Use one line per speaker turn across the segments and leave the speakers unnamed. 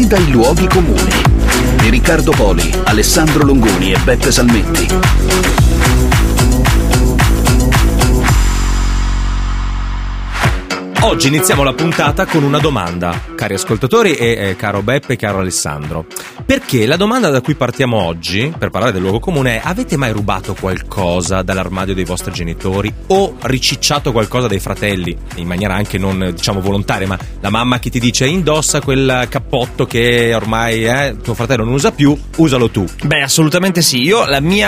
domanda ai luoghi comuni di Riccardo Poli, Alessandro Longoni e Beppe Salmetti.
Oggi iniziamo la puntata con una domanda, cari ascoltatori e caro Beppe e caro Alessandro. Perché la domanda da cui partiamo oggi, per parlare del luogo comune, è: avete mai rubato qualcosa dall'armadio dei vostri genitori o ricicciato qualcosa dai fratelli? In maniera anche non, diciamo, volontaria, ma la mamma che ti dice: indossa quel cappotto che ormai tuo fratello non usa più, usalo tu.
Beh, assolutamente sì. Io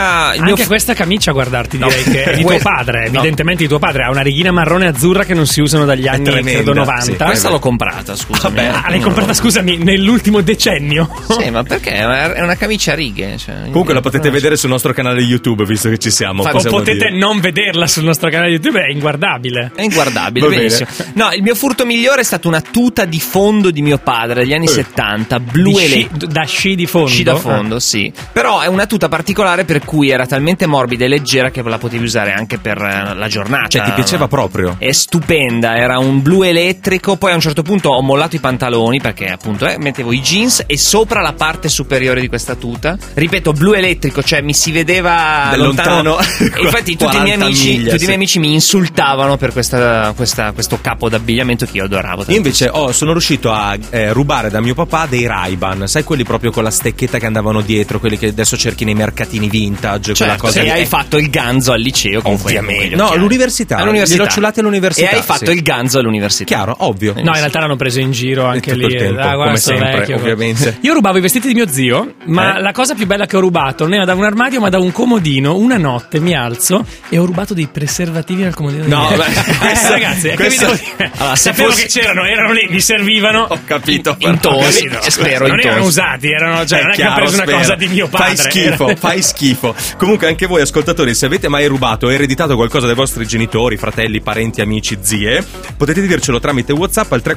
Questa camicia, a guardarti, direi che è di tuo padre. Evidentemente di tuo padre. Ha una righina marrone e azzurra che non si usano dagli anni credo 90.
Sì, questa l'ho comprata, scusami.
L'hai comprata, scusami, nell'ultimo decennio?
Sì, ma perché? È una camicia a righe.
Comunque la potete vedere sul nostro canale YouTube, visto che ci siamo.
O potete non vederla sul nostro canale YouTube, è inguardabile.
È inguardabile, benissimo. No, il mio furto migliore è stata una tuta di fondo di mio padre degli anni 70, blu
da sci di fondo?
Sci da fondo, sì. Però è una tuta particolare per cui era talmente morbida e leggera che la potevi usare anche per la giornata.
Cioè, ti piaceva proprio?
È stupenda, era un blu elettrico. Poi a un certo punto ho mollato i pantaloni perché appunto mettevo i jeans e sopra la parte superiore di questa tuta, ripeto, blu elettrico, cioè mi si vedeva
da lontano.
Infatti tutti i miei amici mi insultavano per questo capo d'abbigliamento che io adoravo.
Io invece sono riuscito a rubare da mio papà dei Ray-Ban, sai, quelli proprio con la stecchetta che andavano dietro, quelli che adesso cerchi nei mercatini vintage, quella cosa.
E hai fatto il ganzo al liceo,
ovviamente. No, all'università. Gliel'ho ciulato all'università.
E hai fatto il ganzo all'università.
Chiaro, ovvio.
No, in realtà l'hanno preso in giro anche lì.
Come sempre, vecchio, ovviamente.
Io rubavo i vestiti di mio zio, ma la cosa più bella che ho rubato non era da un armadio, ma da un comodino. Una notte mi alzo e ho rubato dei preservativi dal comodino.
No,
ragazzi, allora, sapevo che erano lì, mi servivano.
Ho capito. Intosi, spero.
Non erano usati, non è che ho preso una cosa di mio padre.
Fai schifo. Comunque anche voi ascoltatori, se avete mai rubato o ereditato qualcosa dai vostri genitori, fratelli, parenti, amici, zie, potete dircelo tramite WhatsApp al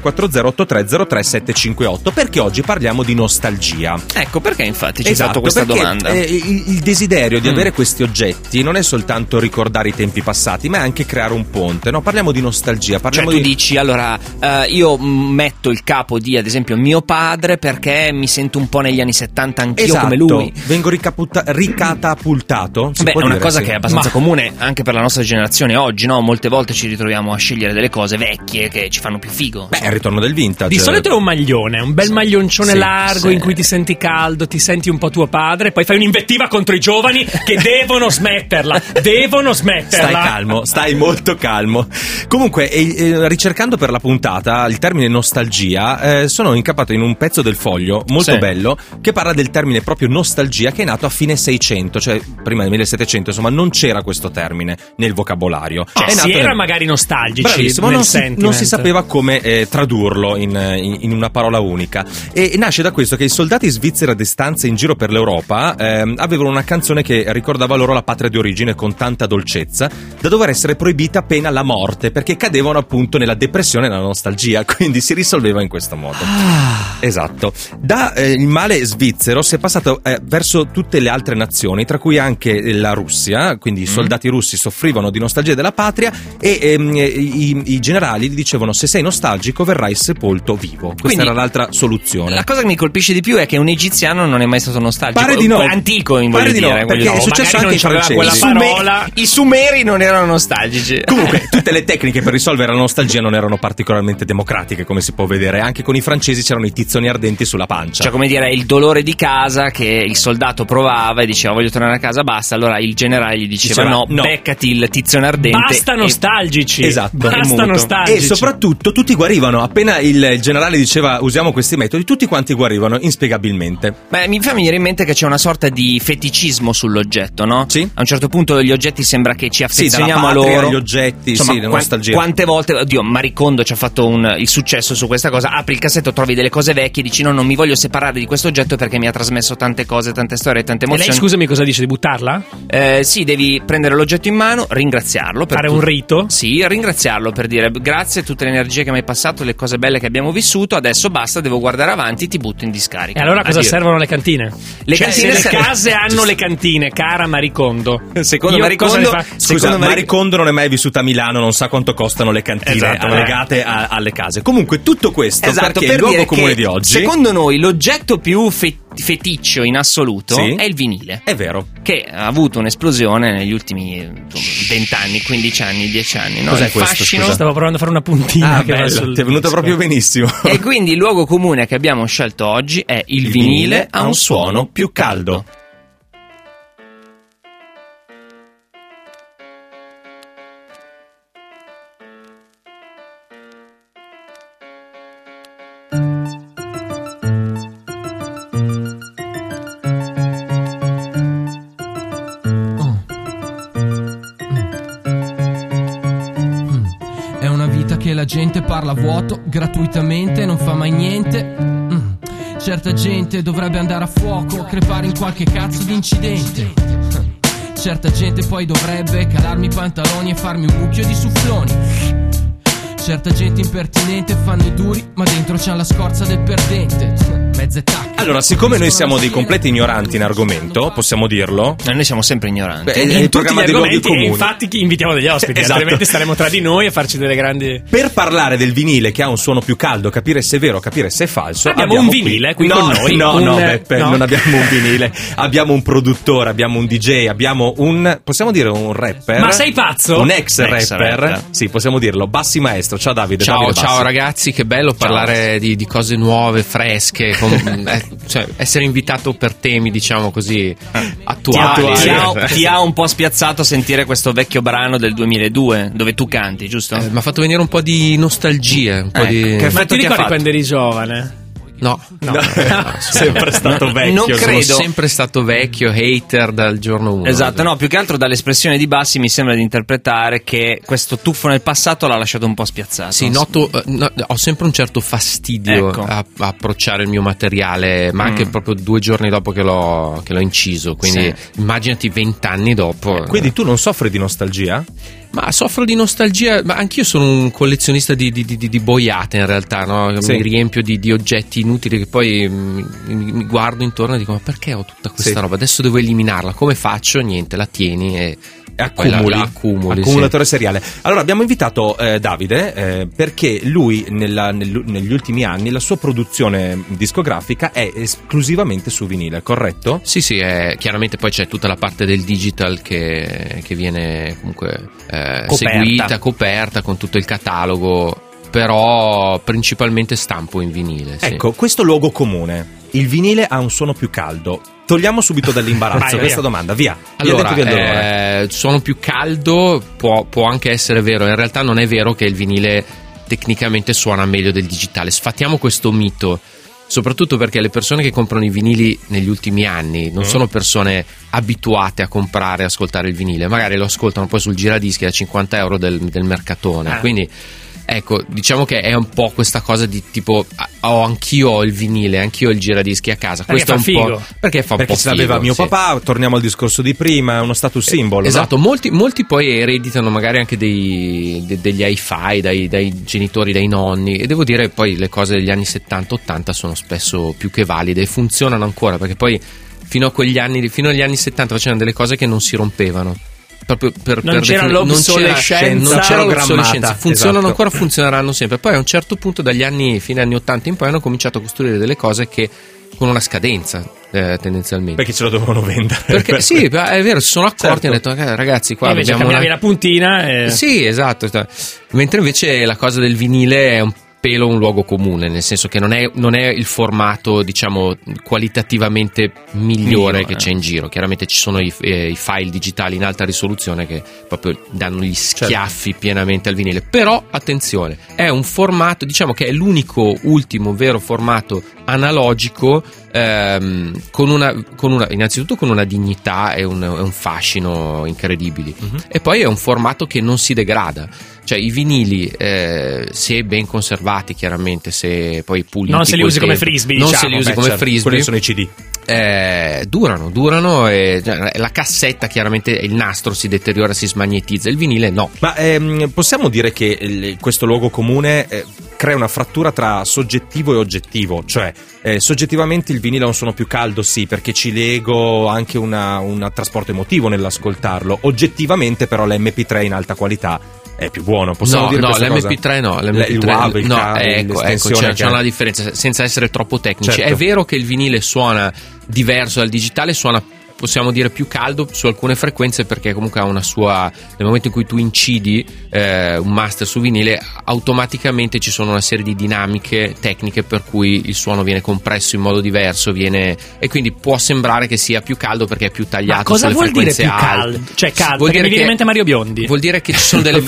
340-8303-758, perché oggi parliamo di nostalgia.
Ecco perché infatti ci hai fatto questa domanda.
Il desiderio di avere questi oggetti non è soltanto ricordare i tempi passati, ma è anche creare un ponte, no? Parliamo di nostalgia.
Tu dici, allora, io metto il capo di, ad esempio, mio padre perché mi sento un po' negli anni 70 anch'io, come lui.
Vengo ricatapultato.
Beh, è una cosa che è abbastanza comune anche per la nostra generazione oggi, no? Molte volte ci ritroviamo a scegliere delle cose vecchie che ci fanno più figo.
Beh, è il ritorno del vintage.
Di solito è un maglione, un bel maglioncione largo in cui ti senti caldo, ti senti un po' tuo padre, poi fai un'invettiva contro i giovani che devono smetterla.
Stai molto calmo. Comunque, ricercando per la puntata il termine nostalgia, sono incappato in un pezzo del Foglio molto bello che parla del termine proprio nostalgia, che è nato a fine 600, cioè prima del 1700, insomma non c'era questo termine nel vocabolario.
Era magari nostalgici.
Bravissimo, non si sapeva come tradurlo in una parola unica, e nasce da questo che i soldati svizzeri a distanza in giro per l'Europa avevano una canzone che ricordava loro la patria di origine con tanta dolcezza, da dover essere proibita pena la morte, perché cadevano appunto nella depressione e nella nostalgia, quindi si risolveva in questo modo. Esatto. Da il male svizzero si è passato verso tutte le altre nazioni, tra cui anche la Russia, quindi i soldati russi soffrivano di nostalgia della patria e i generali gli dicevano: se sei nostalgico verrai sepolto vivo. Questa era l'altra soluzione.
La cosa che mi colpisce di più è che un egiziano non è mai stato nostalgico.
Pare di no.
Antico,
perché è successo anche ai francesi.
I sumeri non erano nostalgici.
Comunque tutte le tecniche per risolvere la nostalgia non erano particolarmente democratiche, come si può vedere. Anche con i francesi c'erano i tizzoni ardenti sulla pancia.
Cioè, come dire, il dolore di casa che il soldato provava e diceva: voglio tornare a casa, basta. Allora il generale gli diceva no, beccati il tizzone ardente.
Basta nostalgici.
Esatto.
Basta nostalgici.
E soprattutto tutti guarivano. Appena il generale diceva usiamo questi metodi, tutti quanti guarivano inspiegabilmente.
Beh, mi fa venire in mente che c'è una sorta di feticismo sull'oggetto, no?
Sì.
A un certo punto gli oggetti sembra che ci affezioniamo
a loro.
Gli
oggetti, insomma, la nostalgia.
Quante volte, Maricondo ci ha fatto il successo su questa cosa. Apri il cassetto, trovi delle cose vecchie e dici no, non mi voglio separare di questo oggetto perché mi ha trasmesso tante cose, tante storie, tante emozioni.
E lei, scusami, cosa dice? Di buttarla?
Sì, devi prendere l'oggetto in mano, ringraziarlo.
Fare un rito?
Sì, ringraziarlo per dire grazie, tutte le energie che mi hai passato, le cose belle che abbiamo vissuto, adesso basta, devo guardare avanti, ti butto in discarica.
E allora cosa servono le cantine?
Cantine
se le case hanno le cantine, cara Marie Kondo.
Secondo Marie Kondo non è mai vissuta a Milano, non sa quanto costano le cantine legate alle case. Comunque tutto questo perché il luogo comune di oggi,
secondo noi, l'oggetto più feticcio in assoluto è il vinile.
È vero.
Che ha avuto un'esplosione negli ultimi 20 anni, 15 anni, 10 anni. No?
Cos'è
il
questo?
fascino.
Stavo provando a fare una puntina.
Ti è venuta proprio benissimo.
E quindi il luogo comune che abbiamo scelto oggi è il vinile ha un suono più caldo.
La gente parla vuoto, gratuitamente, non fa mai niente. Certa gente dovrebbe andare a fuoco, crepare in qualche cazzo di incidente. Certa gente poi dovrebbe calarmi i pantaloni e farmi un mucchio di suffloni. Certa gente impertinente fanno i duri, ma dentro c'ha la scorza del perdente. Mezze tacche.
Allora, siccome noi siamo dei completi ignoranti in argomento, possiamo dirlo?
Noi siamo sempre ignoranti.
In tutti gli argomenti, e infatti invitiamo degli ospiti, altrimenti staremo tra di noi a farci delle grandi...
Per parlare del vinile che ha un suono più caldo, capire se è vero, capire se è falso,
abbiamo un vinile qui con noi.
No, Beppe, non abbiamo un vinile. Abbiamo un produttore, abbiamo un DJ, abbiamo un... possiamo dire un rapper?
Ma sei pazzo?
Un ex rapper. Sì, possiamo dirlo. Bassi Maestro. Ciao Davide.
Ciao ragazzi, che bello parlare di cose nuove, fresche, cioè essere invitato per temi, diciamo così, attuali.
Ti ha un po' spiazzato sentire questo vecchio brano del 2002 dove tu canti, giusto?
Mi ha fatto venire un po' di nostalgia, un po' di...
Ma ti ricordi quando eri giovane?
No.
Sempre stato vecchio.
Non credo.
Sono sempre stato vecchio, hater dal giorno 1.
Esatto, no, più che altro dall'espressione di Bassi mi sembra di interpretare che questo tuffo nel passato l'ha lasciato un po' spiazzato.
Sì, ho sempre un certo fastidio a approcciare il mio materiale, ma anche proprio 2 giorni dopo che l'ho inciso, quindi immaginati 20 anni dopo.
Quindi tu non soffri di nostalgia?
Ma soffro di nostalgia, ma anch'io sono un collezionista di boiate in realtà, no? Mi riempio di oggetti inutili che poi mi guardo intorno e dico: ma perché ho tutta questa roba? Adesso devo eliminarla, come faccio? Niente, la tieni e accumuli.
Accumulatore seriale. Allora abbiamo invitato Davide perché lui negli ultimi anni la sua produzione discografica è esclusivamente su vinile, corretto?
Sì, chiaramente poi c'è tutta la parte del digital che viene comunque seguita, coperta con tutto il catalogo, però principalmente stampo in vinile.
Ecco, questo luogo comune, il vinile ha un suono più caldo. Togliamo subito dall'imbarazzo questa domanda, via.
Allora, suono più caldo può anche essere vero, in realtà non è vero che il vinile tecnicamente suona meglio del digitale. Sfattiamo questo mito, soprattutto perché le persone che comprano i vinili negli ultimi anni non sono persone abituate a comprare e ascoltare il vinile, magari lo ascoltano poi sul giradischi da 50 euro del mercatone, quindi ecco, diciamo che è un po' questa cosa di tipo anch'io ho il vinile, anch'io ho il giradischi a casa.
Questo è un po'
perché fa un po'
ce l'aveva mio papà. Torniamo al discorso di prima, è uno status symbol.
Esatto, no? molti poi ereditano magari anche degli hi-fi dai genitori, dai nonni, e devo dire poi le cose degli anni 70-80 sono spesso più che valide e funzionano ancora, perché poi fino agli anni 70 c'erano delle cose che non si rompevano. Proprio
non c'era l'obsolescenza,
funzionano ancora, funzioneranno sempre. Poi a un certo punto, fine anni 80 in poi, hanno cominciato a costruire delle cose che con una scadenza tendenzialmente,
perché ce lo dovevano vendere.
Perché sì, è vero, si sono accorti e hanno detto ragazzi, qua
invece cambiavi la puntina
sì, esatto. Mentre invece la cosa del vinile è un pelo un luogo comune, nel senso che non è il formato, diciamo, qualitativamente migliore che c'è in giro. Chiaramente ci sono i file digitali in alta risoluzione che proprio danno gli schiaffi pienamente al vinile, però attenzione, è un formato, diciamo che è l'unico ultimo vero formato analogico innanzitutto con una dignità e un fascino incredibili, e poi è un formato che non si degrada. Cioè i vinili, se ben conservati, chiaramente, se poi puliti,
non se li usi come frisbee,
non se li usi come frisbee,
quelli sono i CD.
durano e la cassetta, chiaramente il nastro si deteriora, si smagnetizza, il vinile no.
Ma possiamo dire che questo luogo comune crea una frattura tra soggettivo e oggettivo, cioè soggettivamente il vinile ha un suono più caldo, sì, perché ci lego anche un trasporto emotivo nell'ascoltarlo, oggettivamente però l'MP3 in alta qualità è più buono, possiamo dire questa cosa?
l'MP3 no,
il WAV, il cavo,
ecco, c'è una differenza, senza essere troppo tecnici.
Certo.
È vero che il vinile suona diverso dal digitale, suona, possiamo dire, più caldo su alcune frequenze, perché comunque ha una sua, nel momento in cui tu incidi un master su vinile, automaticamente ci sono una serie di dinamiche tecniche per cui il suono viene compresso in modo diverso, e quindi può sembrare che sia più caldo perché è più tagliato.
Ma cosa
sulle
vuol dire
frequenze
più
alte.
caldo? Cioè caldo,
Vuol
perché mi
dire
viene in mente Mario Biondi.
Vuol dire che ci sono delle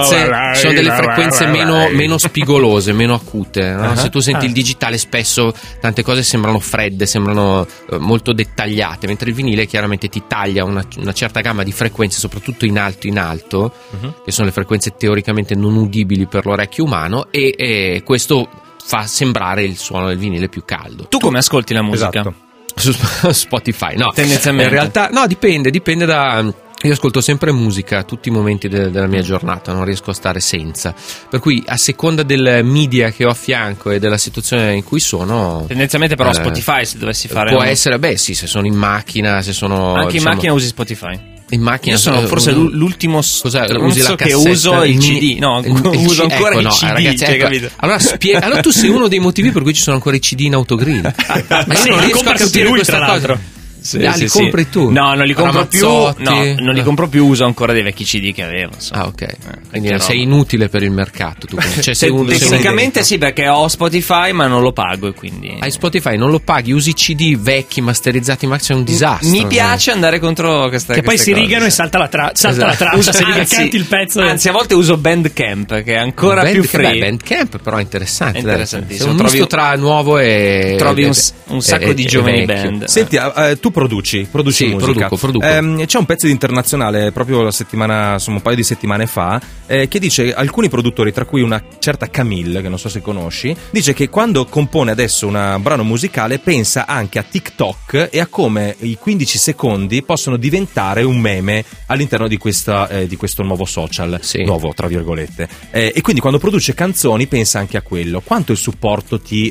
frequenze meno spigolose, meno acute, no? Se tu senti il digitale, spesso tante cose sembrano fredde, sembrano molto dettagliate, mentre il vinile chiaramente ti taglia una certa gamma di frequenze, soprattutto in alto, che sono le frequenze teoricamente non udibili per l'orecchio umano, e questo fa sembrare il suono del vinile più caldo.
Tu come ascolti la musica?
Esatto.
Su Spotify, no,
tendenzialmente.
In realtà no, dipende da... Io ascolto sempre musica a tutti i momenti della mia giornata, non riesco a stare senza, per cui a seconda del media che ho a fianco e della situazione in cui sono,
tendenzialmente però Spotify, se dovessi fare
può essere, sì, se sono in macchina, se sono
anche in macchina usi Spotify.
In macchina
io sono forse l'ultimo
usi la
che uso il CD, uso ancora i CD,
ragazzi,
capito?
Allora tu sei uno dei motivi per cui ci sono ancora i CD in autogrill. Ma io non riesco a capire questa cosa. Li compri tu?
No, non li compro più.
Ramazzotti.
Non li compro più, uso ancora dei vecchi CD che avevo. Insomma.
Ok. Quindi sei inutile per il mercato. Tu. Cioè,
tecnicamente sì, perché ho Spotify, ma non lo pago, e quindi.
Hai Spotify, non lo paghi, usi CD vecchi masterizzati, ma c'è un disastro.
Mi piace andare contro questa.
Che poi si rigano e salta la traccia, se canti il pezzo.
Anzi, a volte uso Bandcamp, che è ancora più free.
Bandcamp però è interessante.
È interessantissimo.
È un misto tra nuovo e.
Trovi un sacco di giovani band.
Senti, tu produci
sì,
musica.
Produco.
C'è un pezzo di Internazionale proprio un paio di settimane fa, che dice alcuni produttori, tra cui una certa Camille, che non so se conosci, dice che quando compone adesso un brano musicale pensa anche a TikTok e a come i 15 secondi possono diventare un meme all'interno di questo nuovo social, nuovo tra virgolette, e quindi quando produce canzoni pensa anche a quello. Quanto il supporto ti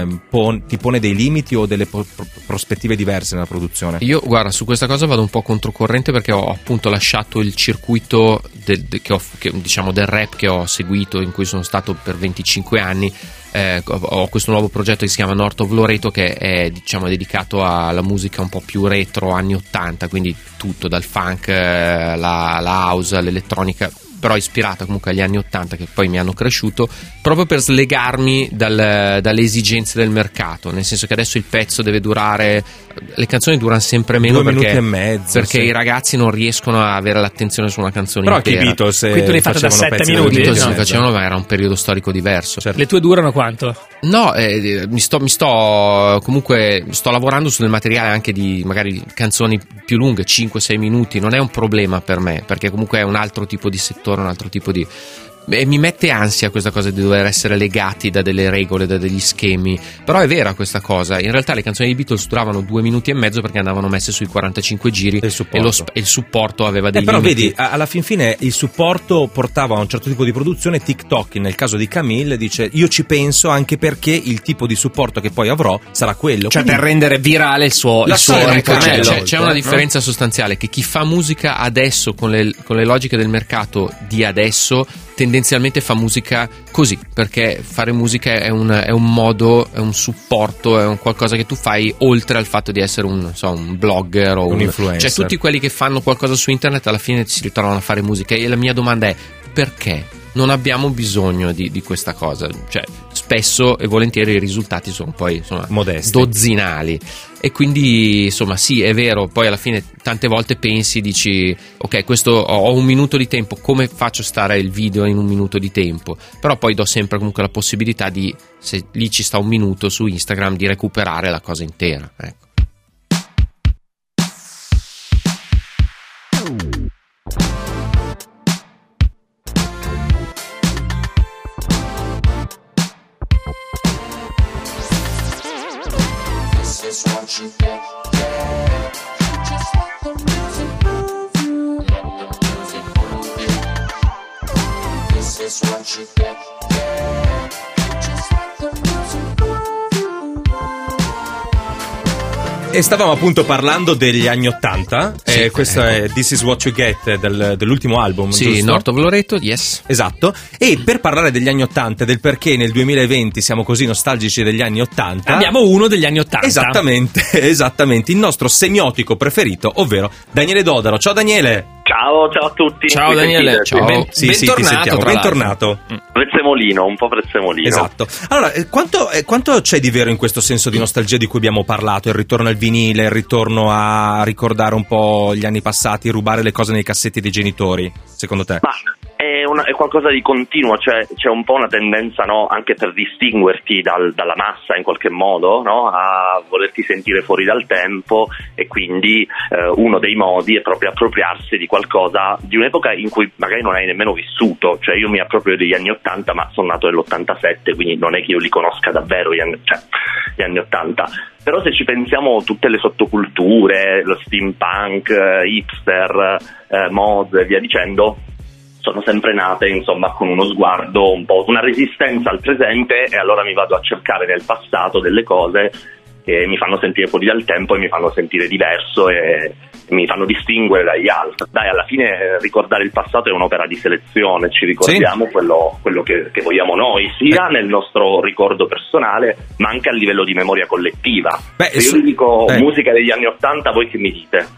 pone dei limiti o delle prospettive diverse nella produzione?
Io, guarda, su questa cosa vado un po' controcorrente, perché ho appunto lasciato il circuito diciamo del rap che ho seguito, in cui sono stato per 25 anni. Ho questo nuovo progetto che si chiama North of Loreto, che è dedicato alla musica un po' più retro, anni 80, quindi tutto dal funk, la house, l'elettronica, però ispirata comunque agli anni 80, che poi mi hanno cresciuto, proprio per slegarmi dalle esigenze del mercato, nel senso che adesso il pezzo deve durare, le canzoni durano sempre meno
2 minuti e mezzo,
perché i ragazzi non riescono a avere l'attenzione su una canzone
però
intera.
Però anche i Beatles,
qui tu l'hai fatto da 7 minuti,
i Beatles si facevano, ma era un periodo storico diverso.
Certo.
Le tue durano quanto?
No, mi sto lavorando sul materiale anche di magari canzoni più lunghe, 5-6 minuti, non è un problema per me, perché comunque è un altro tipo di settore, un altro tipo di... E mi mette ansia questa cosa di dover essere legati da delle regole, da degli schemi, però è vera questa cosa. In realtà le canzoni dei Beatles duravano 2 minuti e mezzo perché andavano messe sui 45 giri e il supporto aveva dei
però
limiti.
Vedi, alla fin fine il supporto portava a un certo tipo di produzione. TikTok, nel caso di Camille, dice io ci penso anche perché il tipo di supporto che poi avrò sarà quello,
cioè
quindi...
per rendere virale il suo ritornello.
C'è una differenza sostanziale, che chi fa musica adesso con le logiche del mercato di adesso tendenzialmente fa musica così, perché fare musica è un modo, è un supporto, è un qualcosa che tu fai oltre al fatto di essere un blogger o un influencer. Cioè tutti quelli che fanno qualcosa su internet alla fine si ritrovano a fare musica, e la mia domanda è: perché? Non abbiamo bisogno di questa cosa, cioè spesso e volentieri i risultati sono poi
modesti,
dozzinali, e quindi insomma sì, è vero, poi alla fine tante volte dici ok, questo ho 1 minuto di tempo, come faccio stare il video in 1 minuto di tempo? Però poi do sempre comunque la possibilità di, se lì ci sta 1 minuto su Instagram, di recuperare la cosa intera, ecco.
This is what you get. is what you get. Just let the music move.
E stavamo appunto parlando degli anni '80,
Sì,
questo è This Is What You Get dell'ultimo album,
Sì,
giusto?
North of Loreto, yes.
Esatto, e per parlare degli anni '80 e del perché nel 2020 siamo così nostalgici degli anni '80
Abbiamo uno degli anni '80.
Esattamente, il nostro semiotico preferito, ovvero Daniele Dodaro. Ciao Daniele!
Ciao a tutti.
Ciao Daniele,
Ciao.
Sì, ti
bentornato,
sentiamo.
tra
Bentornato.
Prezzemolino, un po' prezzemolino.
Esatto. Allora, quanto c'è di vero in questo senso di nostalgia di cui abbiamo parlato? Il ritorno al vinile, il ritorno a ricordare un po' gli anni passati, rubare le cose nei cassetti dei genitori, secondo te?
Ma è qualcosa di continuo, cioè c'è un po' una tendenza, no, anche per distinguerti dalla massa in qualche modo, no, a volerti sentire fuori dal tempo, e quindi uno dei modi è proprio appropriarsi di qualcosa di un'epoca in cui magari non hai nemmeno vissuto. Cioè io mi approprio degli anni '80, ma sono nato nell'87, quindi non è che io li conosca davvero gli anni '80. Però se ci pensiamo, tutte le sottoculture, lo steampunk, hipster, mod e via dicendo, sono sempre nate, insomma, con uno sguardo un po', una resistenza al presente, e allora mi vado a cercare nel passato delle cose che mi fanno sentire fuori dal tempo e mi fanno sentire diverso e mi fanno distinguere dagli altri. Dai, alla fine ricordare il passato è un'opera di selezione, ci ricordiamo
Sì.
quello che vogliamo noi, sia nel nostro ricordo personale, ma anche a livello di memoria collettiva. Se io vi dico musica degli anni '80, voi che mi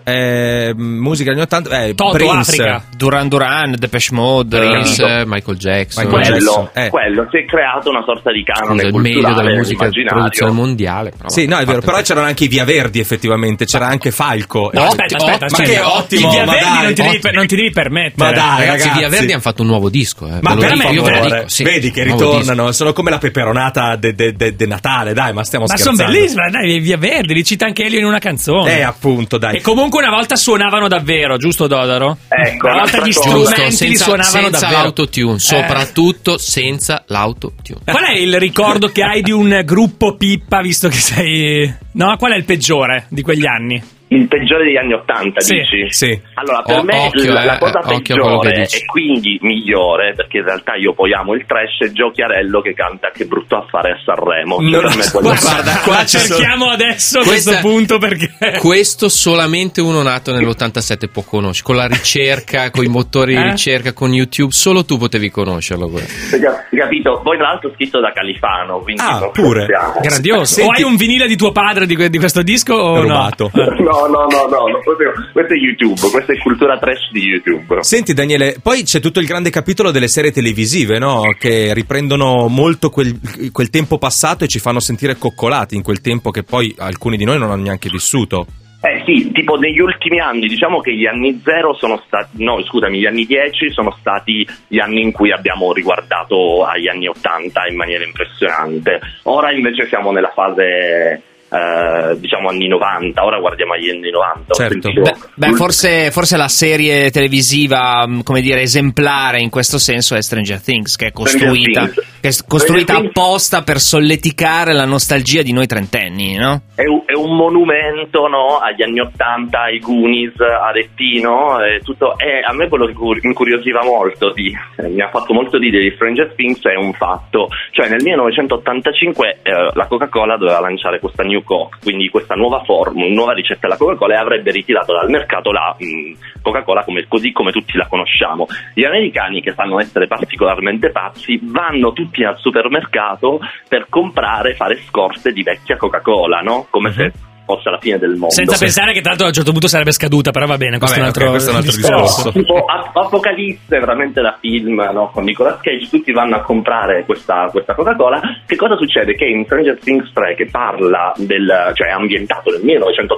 dite?
Musica degli anni '80,
Toto,
Prince.
Africa.
Duran, Depeche Mode,
Prince, Michael Jackson.
Quello si è creato una sorta di canone
il meglio
culturale
della musica di
immaginario.
produzione mondiale. Però,
Sì, no, è vero, però c'erano anche i Via Verdi, effettivamente, c'era anche Falco.
No, aspetta,
ma che ottimo,
i Via
ma
Verdi
dai,
non ti devi permettere.
Ma dai,
ragazzi,
ragazzi,
Via Verdi hanno fatto un nuovo disco.
Ma
Ve lo
per
dico, io ve lo
favore,
dico, sì,
vedi che
nuovo
ritornano, sono come la peperonata de Natale, dai, ma stiamo
Ma
scherzando.
sono bellissime, dai, Via Verdi, li cita anche Elio in una canzone.
Appunto, dai.
E comunque una volta suonavano davvero, giusto Dodaro?
Ecco,
una volta gli
un'altra
Giusto,
strumenti li suonavano
senza
davvero.
l'autotune, soprattutto senza l'autotune.
Qual è il ricordo che hai di un gruppo Pippa, visto che sei... No, qual è il peggiore di quegli anni?
Il peggiore degli anni '80,
Sì,
dici?
sì.
Allora, per me
occhio,
la cosa
occhio a quello che
peggiore
dici.
e quindi migliore, perché in realtà io poi amo il trash, è Gio Chiarello che canta Che brutto affare a Sanremo.
No,
Per me quello-
guarda, qua ci sono-
cerchiamo adesso
Questa-
questo punto perché...
Questo solamente uno nato nell'87 può conoscere. Con la ricerca, con i motori di ricerca, con YouTube, solo tu potevi conoscerlo.
Capito? Poi tra l'altro scritto da Califano, quindi non
pure.
scherziamo.
Grandioso.
Senti-
O hai un vinile di tuo padre di questo disco o
Rubato.
No, questo è YouTube, questa è cultura trash di YouTube.
Senti Daniele, poi c'è tutto il grande capitolo delle serie televisive, no? Che riprendono molto quel tempo passato e ci fanno sentire coccolati in quel tempo che poi alcuni di noi non hanno neanche vissuto.
Sì, tipo negli ultimi anni, diciamo che gli anni 0 sono stati, no scusami, gli anni 10 sono stati gli anni in cui abbiamo riguardato agli anni 80 in maniera impressionante. Ora invece siamo nella fase diciamo anni 90, ora guardiamo agli anni 90.
Certo.
Forse la serie televisiva, come dire, esemplare in questo senso è Stranger Things, che è costruita
Stranger Things
apposta per solleticare la nostalgia di noi trentenni, no?
È un monumento, no, agli anni 80, ai Goonies, a Rettino, tutto. A me quello che incuriosiva molto, mi ha fatto molto ridere di Stranger Things è un fatto, cioè nel 1985 la Coca-Cola doveva lanciare questa New Coke, quindi questa nuova nuova ricetta della Coca-Cola, e avrebbe ritirato dal mercato la Coca-Cola così come tutti la conosciamo. Gli americani, che fanno essere particolarmente pazzi, vanno tutti al supermercato per fare scorte di vecchia Coca-Cola, no? Come se fosse alla fine del mondo.
Senza pensare che tanto a un certo punto sarebbe scaduta, però va bene, questo
Vabbè,
è un altro
discorso.
Tipo Apocalisse, veramente da film, no? Con Nicolas Cage, tutti vanno a comprare questa Coca-Cola. Che cosa succede? Che in Stranger Things 3, che parla cioè è ambientato nel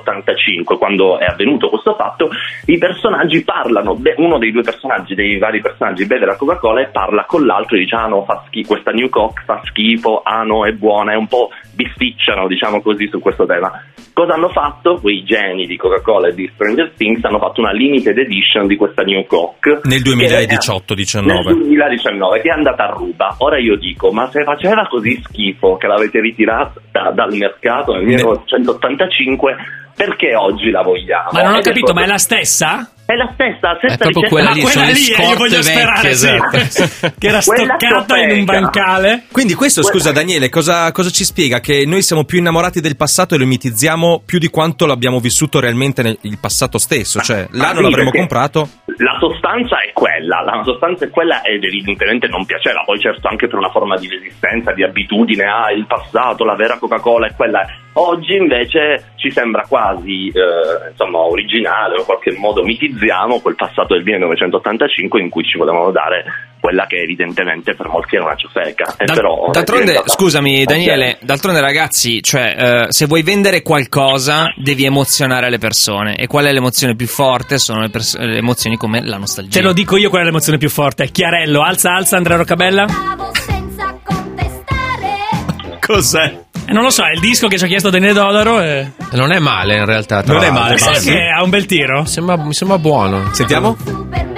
1985, quando è avvenuto questo fatto, i personaggi parlano, uno dei vari personaggi beve la Coca-Cola e parla con l'altro e dice: ah no, fa schifo, questa New Coke fa schifo, ah no, è buona, è un po' bisticciano, diciamo così, su questo tema. Cosa hanno fatto? Quei geni di Coca-Cola e di Stranger Things hanno fatto una limited edition di questa New Coke
Nel 2018-19.
Nel 2019, che è andata a ruba. Ora io dico, ma se faceva così schifo che l'avete ritirata dal mercato nel 1985, perché oggi la vogliamo?
Ma non ho capito, ma è la stessa?
È la stessa
È proprio
ricetta.
quella lì, sono le
io
scorte
voglio sperare,
vecchie,
sì.
esatto.
Che era
Quella
stoccata in un
ciofeca.
bancale.
Quindi questo, scusa Daniele, cosa ci spiega? Che noi siamo più innamorati del passato e lo mitizziamo più di quanto l'abbiamo vissuto realmente nel passato stesso, cioè là non
sì,
l'avremmo
perché
comprato.
La sostanza è quella ed evidentemente non piaceva, poi certo anche per una forma di resistenza, di abitudine, il passato, la vera Coca-Cola è quella. Oggi invece ci sembra quasi originale, o in qualche modo mitizziamo quel passato del 1985 in cui ci volevano dare quella che evidentemente per molti era una ciofeca.
D'altronde, scusami Daniele, d'altronde ragazzi, cioè se vuoi vendere qualcosa devi emozionare le persone, e qual è l'emozione più forte? Sono le emozioni come la nostalgia.
Te lo dico io qual è l'emozione più forte. Chiarello, alza Andrea Roccabella.
senza contestare.
Cos'è?
Non lo so, è il disco che ci ha chiesto Daniele Dodaro e...
Non è male in realtà. tra
Non è
l'altro.
male,
Sai
sì.
che ha un bel tiro?
Mi sembra buono.
Sentiamo?
Superman,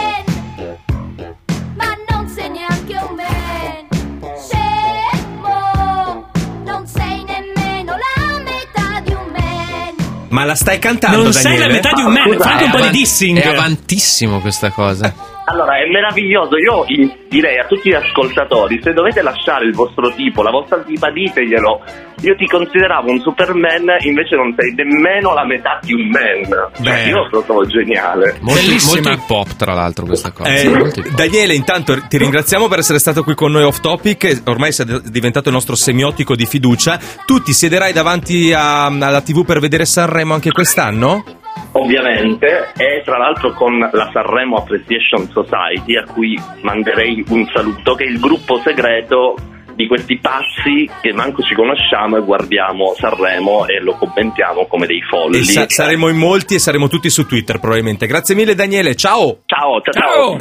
ma non sei neanche un man. Scemo, non sei nemmeno la metà di un man.
Ma la stai cantando,
Non
Daniele?
sei la metà di un man,
Scusa,
fai anche un po' di
È
dissing.
avantissimo questa cosa.
Allora, è meraviglioso. Io direi a tutti gli ascoltatori, se dovete lasciare il vostro tipo, la vostra tipa, diteglielo. Io ti consideravo un Superman, invece non sei nemmeno la metà di un man.
Beh.
Io lo trovo geniale.
Molto hip hop, tra l'altro, questa cosa. Molto hip hop.
Daniele, intanto ti ringraziamo per essere stato qui con noi off topic. Ormai sei diventato il nostro semiotico di fiducia. Tu ti siederai davanti alla TV per vedere Sanremo anche quest'anno?
Ovviamente, e tra l'altro con la Sanremo Appreciation Society, a cui manderei un saluto, che è il gruppo segreto di questi pazzi che manco ci conosciamo e guardiamo Sanremo e lo commentiamo come dei folli.
E saremo in molti e saremo tutti su Twitter probabilmente. Grazie mille Daniele, ciao!
Ciao.
Ciao!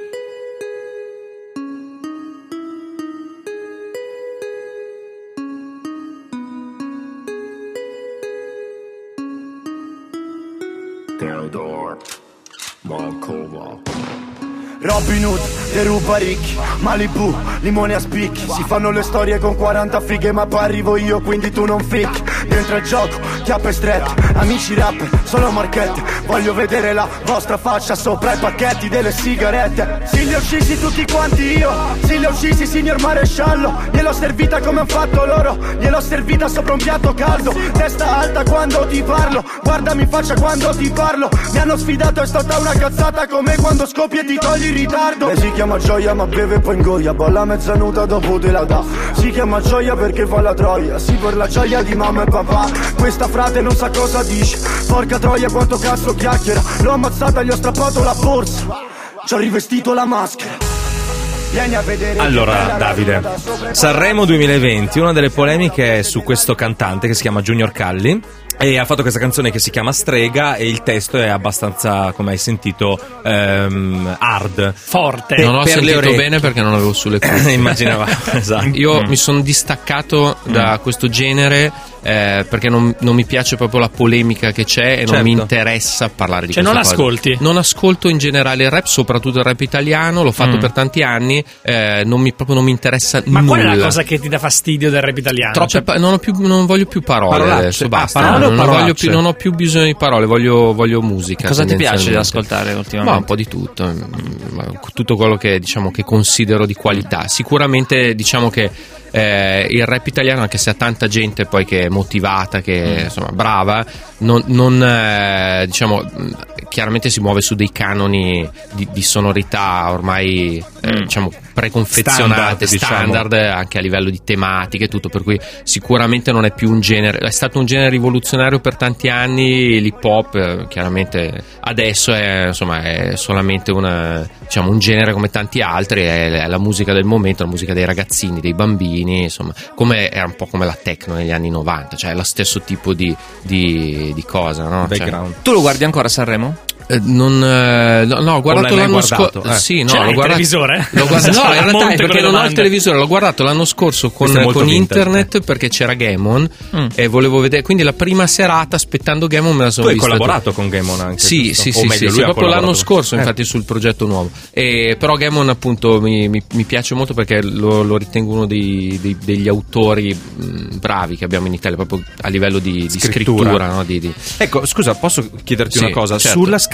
Theodore Markova. Robin Hood, deruba ricchi, Malibu, limone a spicchi. Si fanno le storie con 40 fighe, ma poi arrivo io, quindi tu non fricchi. Dentro il gioco, chiappe strette, amici rapper, solo marchette. Voglio vedere la vostra faccia sopra i pacchetti delle sigarette. Sì, li ho uccisi tutti quanti io, sì, li ho uccisi signor maresciallo. Gliel'ho servita come han fatto loro, gliel'ho servita sopra un piatto caldo. Testa alta quando ti parlo, guardami in faccia quando ti parlo. Mi hanno sfidato, è stata una cazzata come quando scoppi e ti togli in ritardo. Lei si chiama Gioia ma beve e poi ingoia, balla mezza nuda dopo te la dà. Si chiama Gioia perché fa la troia, sì, per la gioia di mamma e papà. Questa frate non sa cosa dice, porca troia quanto cazzo chiacchiera. L'ho ammazzata, gli ho strappato la borsa, ci ho rivestito la maschera. Vieni a vedere.
Allora Davide, Sanremo 2020, una delle polemiche è su questo cantante che si chiama Junior Calli e ha fatto questa canzone che si chiama Strega e il testo è abbastanza, come hai sentito, hard,
Forte.
Non ho
per le
sentito
orecchie.
bene perché non avevo sulle cuffie.
Immaginavamo, esatto.
Io mi sono distaccato da questo genere perché non mi piace proprio la polemica che c'è e non mi interessa parlare di
Cioè,
questa
non
cosa.
ascolti?
Non ascolto in generale il rap, soprattutto il rap italiano, l'ho fatto per tanti anni, non mi interessa
Ma
nulla.
qual è la cosa che ti dà fastidio del rap italiano?
Troppe
Cioè,
non voglio più parole
Parolacce.
adesso, basta.
Parole o
non, voglio
parolacce?
più, non ho più bisogno di parole, voglio musica.
Cosa ti piace
tendenzialmente.
ascoltare ultimamente?
Ma un po' di tutto, tutto quello che diciamo che considero di qualità. Sicuramente diciamo che il rap italiano, anche se ha tanta gente poi che è motivata, che insomma brava, non diciamo chiaramente si muove su dei canoni di sonorità ormai diciamo preconfezionate, standard, anche a livello di tematiche e tutto, per cui sicuramente non è più un genere, è stato un genere rivoluzionario per tanti anni l'hip hop, chiaramente adesso è solamente diciamo un genere come tanti altri, è la musica del momento, la musica dei ragazzini, dei bambini, insomma, era un po' come la techno negli anni 90, cioè è lo stesso tipo di cosa, no?
Background.
Tu lo guardi ancora Sanremo?
No, ho guardato l'anno scorso. Sì, no,
ce l'hai
l'ho
il
guardato.
televisore?
No, in realtà
Monte
è
con
perché
le
non ho il
domande.
televisore. L'ho guardato l'anno scorso
Questo è molto
con
vintage,
internet perché c'era Gaemon e volevo vedere. Quindi la prima serata aspettando Gaemon me la sono
Tu hai
vista.
collaborato con Gaemon anche?
Sì,
giusto?
sì,
O
sì,
meglio,
sì,
lui ha
proprio l'anno
collaborato.
scorso, infatti, sul progetto nuovo. Però Gaemon appunto mi piace molto perché lo ritengo uno degli autori bravi che abbiamo in Italia, proprio a livello di scrittura, no?
Ecco, scusa, posso chiederti
Sì,
una cosa?
certo.
Sulla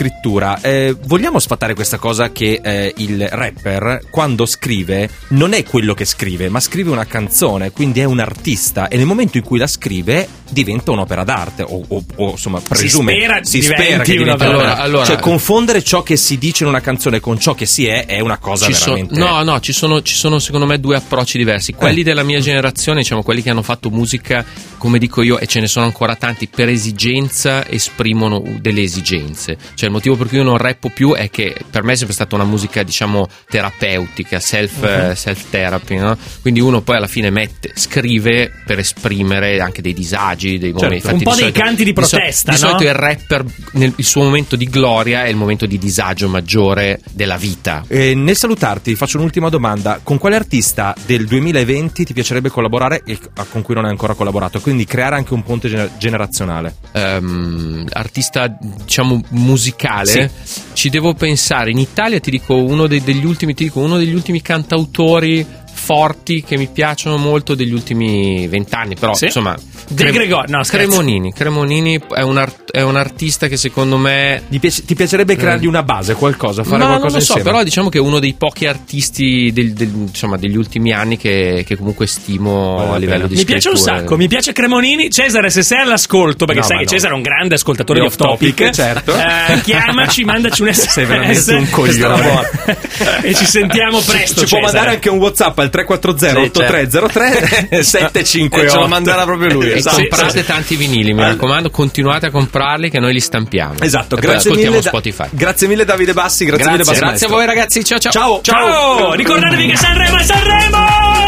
scrittura, vogliamo sfatare questa cosa che il rapper quando scrive non è quello che scrive, ma scrive una canzone, quindi è un artista, e nel momento in cui la scrive diventa un'opera d'arte o insomma presume si spera che diventi
allora,
cioè confondere ciò che si dice in una canzone con ciò che si è una cosa veramente
ci sono secondo me due approcci diversi. Quelli della mia generazione, diciamo quelli che hanno fatto musica, come dico io, e ce ne sono ancora tanti, per esigenza esprimono delle esigenze. Cioè il motivo per cui io non rappo più è che per me è sempre stata una musica, diciamo, terapeutica, self therapy, no? Quindi uno poi alla fine scrive per esprimere anche dei disagi, dei momenti.
Un po' dei canti di protesta,
di solito il rapper il suo momento di gloria è il momento di disagio maggiore della vita.
Nel salutarti faccio un'ultima domanda: con quale artista del 2020 ti piacerebbe collaborare e con cui non hai ancora collaborato, quindi creare anche un ponte generazionale?
Artista, diciamo, musicale, sì. Ci devo pensare. In Italia ti dico uno degli ultimi cantautori forti che mi piacciono molto degli ultimi 20 anni, però sì? Insomma Cremonini è un artista che secondo me
ti piacerebbe creargli una base, qualcosa, fare qualcosa
non lo so,
insieme. Però
diciamo che è uno dei pochi artisti insomma degli ultimi anni che comunque stimo a livello di scrittura.
Mi piace un sacco, mi piace Cremonini. Cesare, se sei all'ascolto, perché sai che Cesare è un grande ascoltatore di Off Topic, certo. Chiamaci, mandaci un SMS.
Sei veramente un coglione.
E ci sentiamo presto.
Ci può mandare anche un WhatsApp al 340 8303 758.
Ce lo manderà proprio lui.
E comprate tanti vinili, mi raccomando, continuate a comprarli che noi li stampiamo.
Esatto,
grazie mille Spotify.
Grazie mille Davide Bassi,
grazie a voi ragazzi,
ciao. Ricordatevi che Sanremo è Sanremo!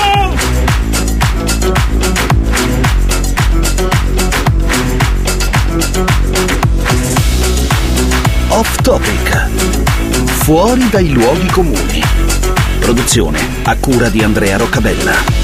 Off Topic, fuori dai luoghi comuni. Produzione a cura di Andrea Roccabella.